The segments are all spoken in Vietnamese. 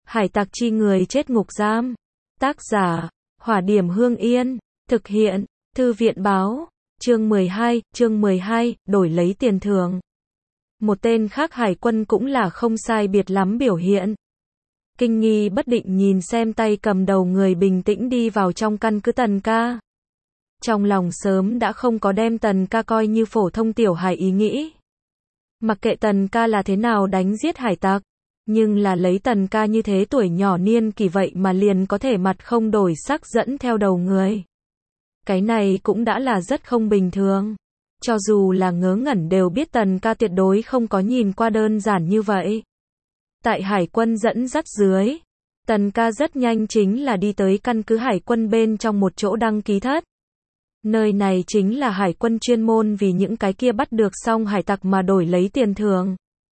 Hải tặc chi người chết ngục giam. Tác giả, Hỏa Điểm Hương Yên. Thực hiện, Thư viện báo. Chương 12, đổi lấy tiền thưởng. Một tên khác hải quân cũng là không sai biệt lắm biểu hiện. Kinh nghi bất định nhìn xem tay cầm đầu người bình tĩnh đi vào trong căn cứ Tần Ca. Trong lòng sớm đã không có đem Tần Ca coi như phổ thông tiểu hải ý nghĩ. Mặc kệ Tần Ca là thế nào đánh giết hải tặc, nhưng là lấy Tần Ca như thế tuổi nhỏ niên kỷ vậy mà liền có thể mặt không đổi sắc dẫn theo đầu người. Cái này cũng đã là rất không bình thường. Cho dù là ngớ ngẩn đều biết Tần Ca tuyệt đối không có nhìn qua đơn giản như vậy. Tại hải quân dẫn dắt dưới, Tần Ca rất nhanh chính là đi tới căn cứ hải quân bên trong một chỗ đăng ký thất. Nơi này chính là hải quân chuyên môn vì những cái kia bắt được xong hải tặc mà đổi lấy tiền thưởng.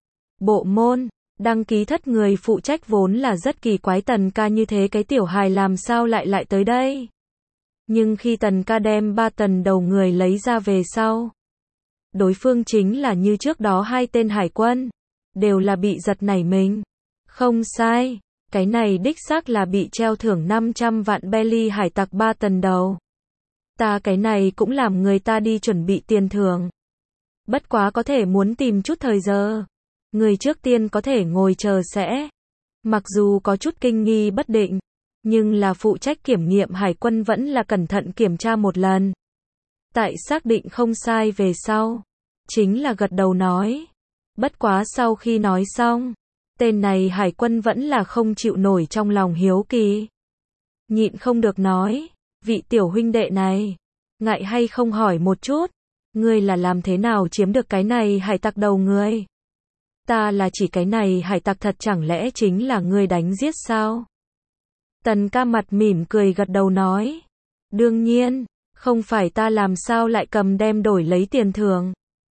Bộ môn, đăng ký thất người phụ trách vốn là rất kỳ quái Tần Ca như thế cái tiểu hài làm sao lại tới đây. Nhưng khi Tần Ca đem 3 tần đầu người lấy ra về sau, đối phương chính là như trước đó 2 tên hải quân, đều là bị giật nảy mình. Không sai, cái này đích xác là bị treo thưởng 500 vạn belly hải tặc 3 tần đầu. Ta cái này cũng làm người ta đi chuẩn bị tiền thưởng. Bất quá có thể muốn tìm chút thời giờ. Người trước tiên có thể ngồi chờ sẽ. Mặc dù có chút kinh nghi bất định, nhưng là phụ trách kiểm nghiệm hải quân vẫn là cẩn thận kiểm tra một lần. Tại xác định không sai về sau, chính là gật đầu nói. Bất quá sau khi nói xong, tên này hải quân vẫn là không chịu nổi trong lòng hiếu kỳ. Nhịn không được nói, vị tiểu huynh đệ này, ngại hay không hỏi một chút, ngươi là làm thế nào chiếm được cái này hải tặc đầu người? Ta là chỉ cái này hải tặc thật chẳng lẽ chính là ngươi đánh giết sao? Tần Ca mặt mỉm cười gật đầu nói. Đương nhiên, không phải ta làm sao lại cầm đem đổi lấy tiền thưởng.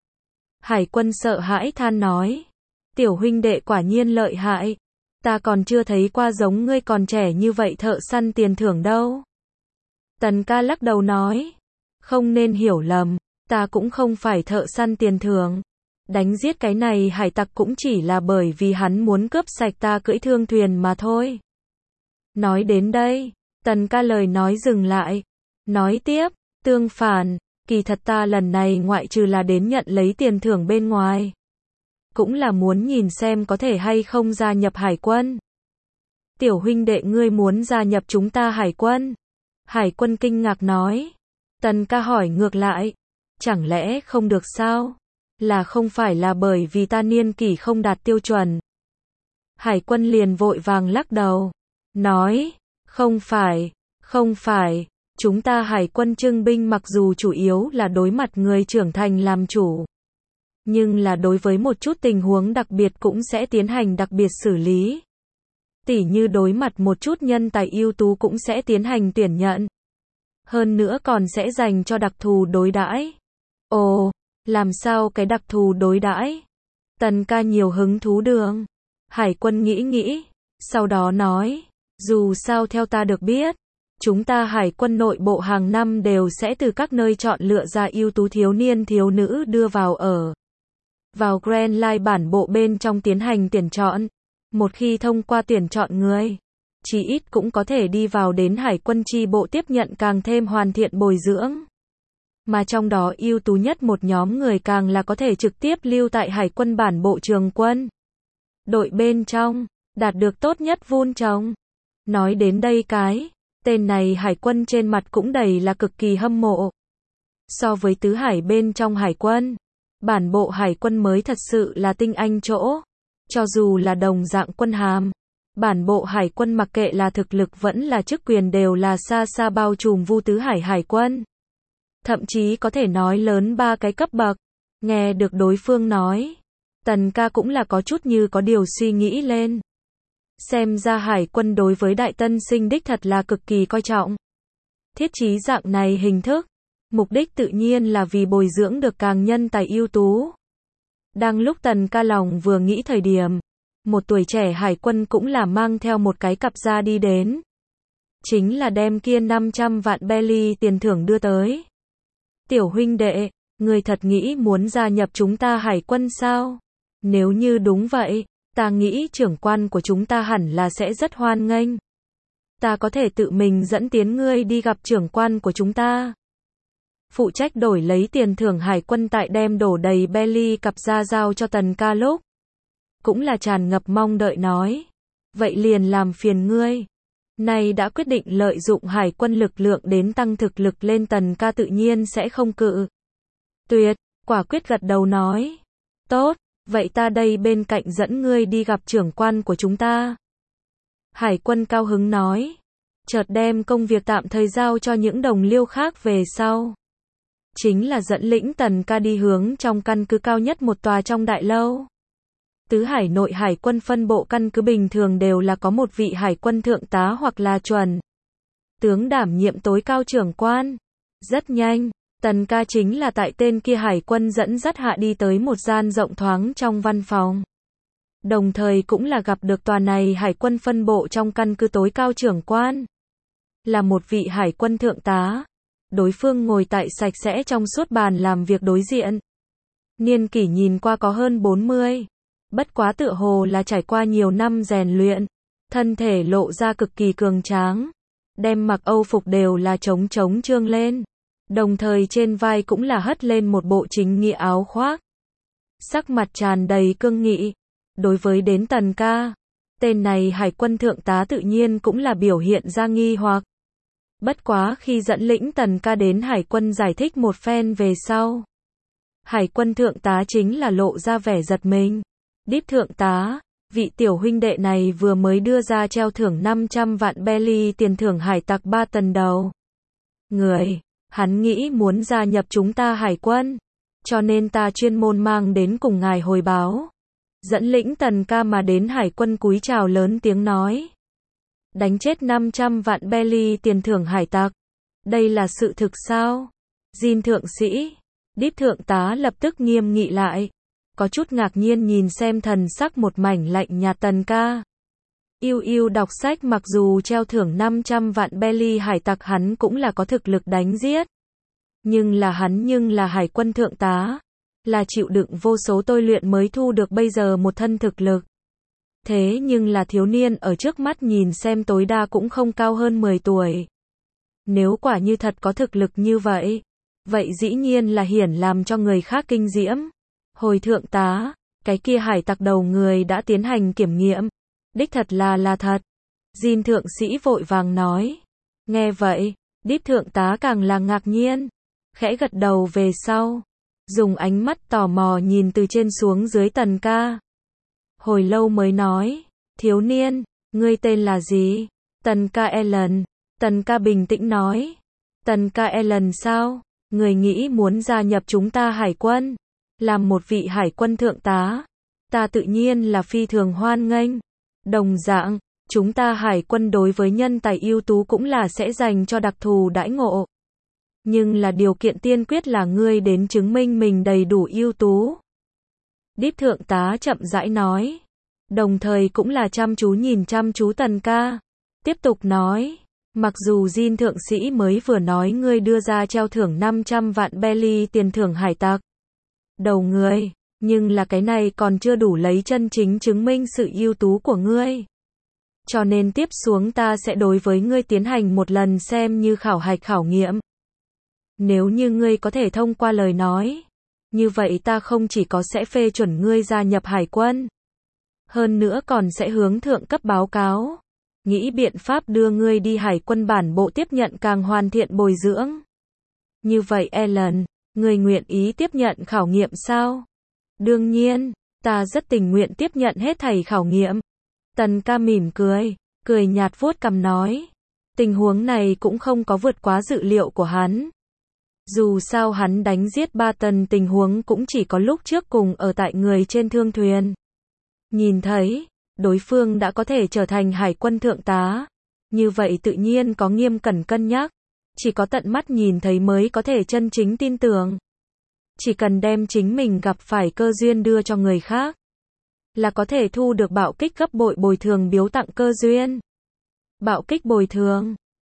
Hải quân sợ hãi than nói. Tiểu huynh đệ quả nhiên lợi hại. Ta còn chưa thấy qua giống ngươi còn trẻ như vậy thợ săn tiền thưởng đâu. Tần Ca lắc đầu nói. Không nên hiểu lầm, ta cũng không phải thợ săn tiền thưởng. Đánh giết cái này hải tặc cũng chỉ là bởi vì hắn muốn cướp sạch ta cưỡi thương thuyền mà thôi. Nói đến đây, Tần Ca lời nói dừng lại. Nói tiếp, tương phản, kỳ thật ta lần này ngoại trừ là đến nhận lấy tiền thưởng bên ngoài, cũng là muốn nhìn xem có thể hay không gia nhập hải quân. Tiểu huynh đệ ngươi muốn gia nhập chúng ta hải quân? Hải quân kinh ngạc nói. Tần Ca hỏi ngược lại, chẳng lẽ không được sao? Là không phải là bởi vì ta niên kỷ không đạt tiêu chuẩn? Hải quân liền vội vàng lắc đầu, nói, không phải, chúng ta hải quân trưng binh mặc dù chủ yếu là đối mặt người trưởng thành làm chủ, nhưng là đối với một chút tình huống đặc biệt cũng sẽ tiến hành đặc biệt xử lý. Tỉ như đối mặt một chút nhân tài ưu tú cũng sẽ tiến hành tuyển nhận. Hơn nữa còn sẽ dành cho đặc thù đối đãi. Ồ, làm sao cái đặc thù đối đãi? Tần Ca nhiều hứng thú đường. Hải quân nghĩ, sau đó nói, dù sao theo ta được biết, chúng ta hải quân nội bộ hàng năm đều sẽ từ các nơi chọn lựa ra ưu tú thiếu niên thiếu nữ đưa vào Grand Line bản bộ bên trong tiến hành tuyển chọn. Một khi thông qua tuyển chọn người, chí ít cũng có thể đi vào đến hải quân chi bộ tiếp nhận càng thêm hoàn thiện bồi dưỡng. Mà trong đó ưu tú nhất một nhóm người càng là có thể trực tiếp lưu tại hải quân bản bộ trường quân đội bên trong, đạt được tốt nhất vun trồng. Nói đến đây tên này hải quân trên mặt cũng đầy là cực kỳ hâm mộ. So với tứ hải bên trong hải quân, bản bộ hải quân mới thật sự là tinh anh chỗ. Cho dù là đồng dạng quân hàm, bản bộ hải quân mặc kệ là thực lực vẫn là chức quyền đều là xa xa bao trùm vu tứ hải hải quân. Thậm chí có thể nói lớn 3 cái cấp bậc. Nghe được đối phương nói, Tần Ca cũng là có chút như có điều suy nghĩ lên. Xem ra hải quân đối với đại tân sinh đích thật là cực kỳ coi trọng. Thiết trí dạng này hình thức, mục đích tự nhiên là vì bồi dưỡng được càng nhân tài ưu tú. Đang lúc Tần Ca lòng vừa nghĩ thời điểm, một tuổi trẻ hải quân cũng là mang theo một cái cặp ra đi đến. Chính là đem kia 500 vạn belly tiền thưởng đưa tới. Tiểu huynh đệ, người thật nghĩ muốn gia nhập chúng ta hải quân sao? Nếu như đúng vậy, Ta nghĩ trưởng quan của chúng ta hẳn là sẽ rất hoan nghênh. Ta có thể tự mình dẫn tiến ngươi đi gặp trưởng quan của chúng ta. Phụ trách đổi lấy tiền thưởng hải quân tại đem đổ đầy Belly cặp ra giao cho Tần Ca lúc. Cũng là tràn ngập mong đợi nói. Vậy liền làm phiền ngươi. Này đã quyết định lợi dụng hải quân lực lượng đến tăng thực lực lên, Tần Ca tự nhiên sẽ không cự tuyệt, quả quyết gật đầu nói. Tốt, vậy ta đây bên cạnh dẫn ngươi đi gặp trưởng quan của chúng ta. Hải quân cao hứng nói. Chợt đem công việc tạm thời giao cho những đồng liêu khác về sau. Chính là dẫn lĩnh Tần Ca đi hướng trong căn cứ cao nhất một tòa trong đại lâu. Tứ hải nội hải quân phân bộ căn cứ bình thường đều là có một vị hải quân thượng tá hoặc là chuẩn tướng đảm nhiệm tối cao trưởng quan. Rất nhanh, Tần Ca chính là tại tên kia hải quân dẫn dắt hạ đi tới một gian rộng thoáng trong văn phòng. Đồng thời cũng là gặp được tòa này hải quân phân bộ trong căn cứ tối cao trưởng quan. Là một vị hải quân thượng tá. Đối phương ngồi tại sạch sẽ trong suốt bàn làm việc đối diện. Niên kỷ nhìn qua có hơn 40. Bất quá tựa hồ là trải qua nhiều năm rèn luyện. Thân thể lộ ra cực kỳ cường tráng. Đem mặc âu phục đều là trống trương lên. Đồng thời trên vai cũng là hất lên một bộ chính nghĩa áo khoác. Sắc mặt tràn đầy cương nghị. Đối với đến Tần Ca, tên này hải quân thượng tá tự nhiên cũng là biểu hiện ra nghi hoặc. Bất quá khi dẫn lĩnh Tần Ca đến hải quân giải thích một phen về sau. Hải quân thượng tá chính là lộ ra vẻ giật mình. Đíp thượng tá, vị tiểu huynh đệ này vừa mới đưa ra treo thưởng 500 vạn Belly tiền thưởng hải tặc 3 tần đầu. Người, hắn nghĩ muốn gia nhập chúng ta hải quân. Cho nên ta chuyên môn mang đến cùng ngài hồi báo. Dẫn lĩnh Tần Ca mà đến hải quân cúi chào lớn tiếng nói. Đánh chết 500 vạn Belly tiền thưởng hải tặc. Đây là sự thực sao? Jin thượng sĩ. Đíp thượng tá lập tức nghiêm nghị lại. Có chút ngạc nhiên nhìn xem thần sắc một mảnh lạnh nhạt Tần Ca. Yêu đọc sách, mặc dù treo thưởng 500 vạn Belly hải tặc hắn cũng là có thực lực đánh giết. Nhưng là hải quân thượng tá. Là chịu đựng vô số tôi luyện mới thu được bây giờ một thân thực lực. Thế nhưng là thiếu niên ở trước mắt nhìn xem tối đa cũng không cao hơn 10 tuổi. Nếu quả như thật có thực lực như vậy, vậy dĩ nhiên là hiển làm cho người khác kinh diễm. Hồi thượng tá, cái kia hải tặc đầu người đã tiến hành kiểm nghiệm. Đích thật là thật. Jin thượng sĩ vội vàng nói. Nghe vậy, đíp thượng tá càng là ngạc nhiên. Khẽ gật đầu về sau. Dùng ánh mắt tò mò nhìn từ trên xuống dưới Tần Ca. Hồi lâu mới nói. Thiếu niên, ngươi tên là gì? Tần Ca Ellen. Tần Ca bình tĩnh nói. Tần Ca Ellen sao? Người nghĩ muốn gia nhập chúng ta hải quân. Làm một vị hải quân thượng tá. Ta tự nhiên là phi thường hoan nghênh. Đồng dạng, chúng ta hải quân đối với nhân tài ưu tú cũng là sẽ dành cho đặc thù đãi ngộ. Nhưng là điều kiện tiên quyết là ngươi đến chứng minh mình đầy đủ ưu tú. Đíp thượng tá chậm rãi nói. Đồng thời cũng là chăm chú nhìn chăm chú Tần Ca. Tiếp tục nói. Mặc dù Jin thượng sĩ mới vừa nói ngươi đưa ra treo thưởng 500 vạn Belly tiền thưởng hải tặc đầu người, nhưng là cái này còn chưa đủ lấy chân chính chứng minh sự ưu tú của ngươi. Cho nên tiếp xuống ta sẽ đối với ngươi tiến hành một lần xem như khảo hạch khảo nghiệm. Nếu như ngươi có thể thông qua lời nói, như vậy ta không chỉ có sẽ phê chuẩn ngươi gia nhập hải quân, hơn nữa còn sẽ hướng thượng cấp báo cáo, nghĩ biện pháp đưa ngươi đi hải quân bản bộ tiếp nhận càng hoàn thiện bồi dưỡng. Như vậy Ellen, ngươi nguyện ý tiếp nhận khảo nghiệm sao? Đương nhiên, ta rất tình nguyện tiếp nhận hết thảy khảo nghiệm. Tần Ca mỉm cười nhạt vuốt cằm nói. Tình huống này cũng không có vượt quá dự liệu của hắn. Dù sao hắn đánh giết 3 tần tình huống cũng chỉ có lúc trước cùng ở tại người trên thương thuyền. Nhìn thấy, đối phương đã có thể trở thành hải quân thượng tá. Như vậy tự nhiên có nghiêm cẩn cân nhắc. Chỉ có tận mắt nhìn thấy mới có thể chân chính tin tưởng. Chỉ cần đem chính mình gặp phải cơ duyên đưa cho người khác, là có thể thu được bạo kích gấp bội bồi thường biếu tặng cơ duyên. Bạo kích bồi thường.